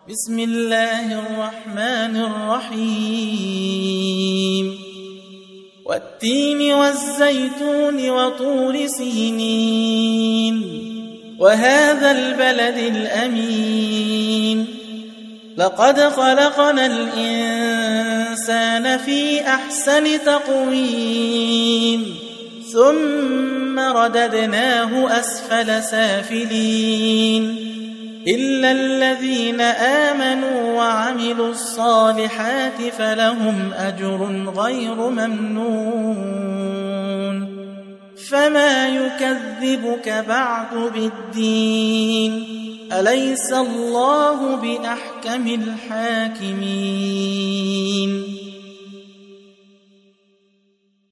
بسم الله الرحمن الرحيم والتين والزيتون وطور سينين وهذا البلد الأمين لقد خلقنا الإنسان في أحسن تقويم ثم رددناه أسفل سافلين إلا الذين آمنوا وعملوا الصالحات فلهم أجر غير ممنون فما يكذبك بعد بالدين أليس الله بأحكم الحاكمين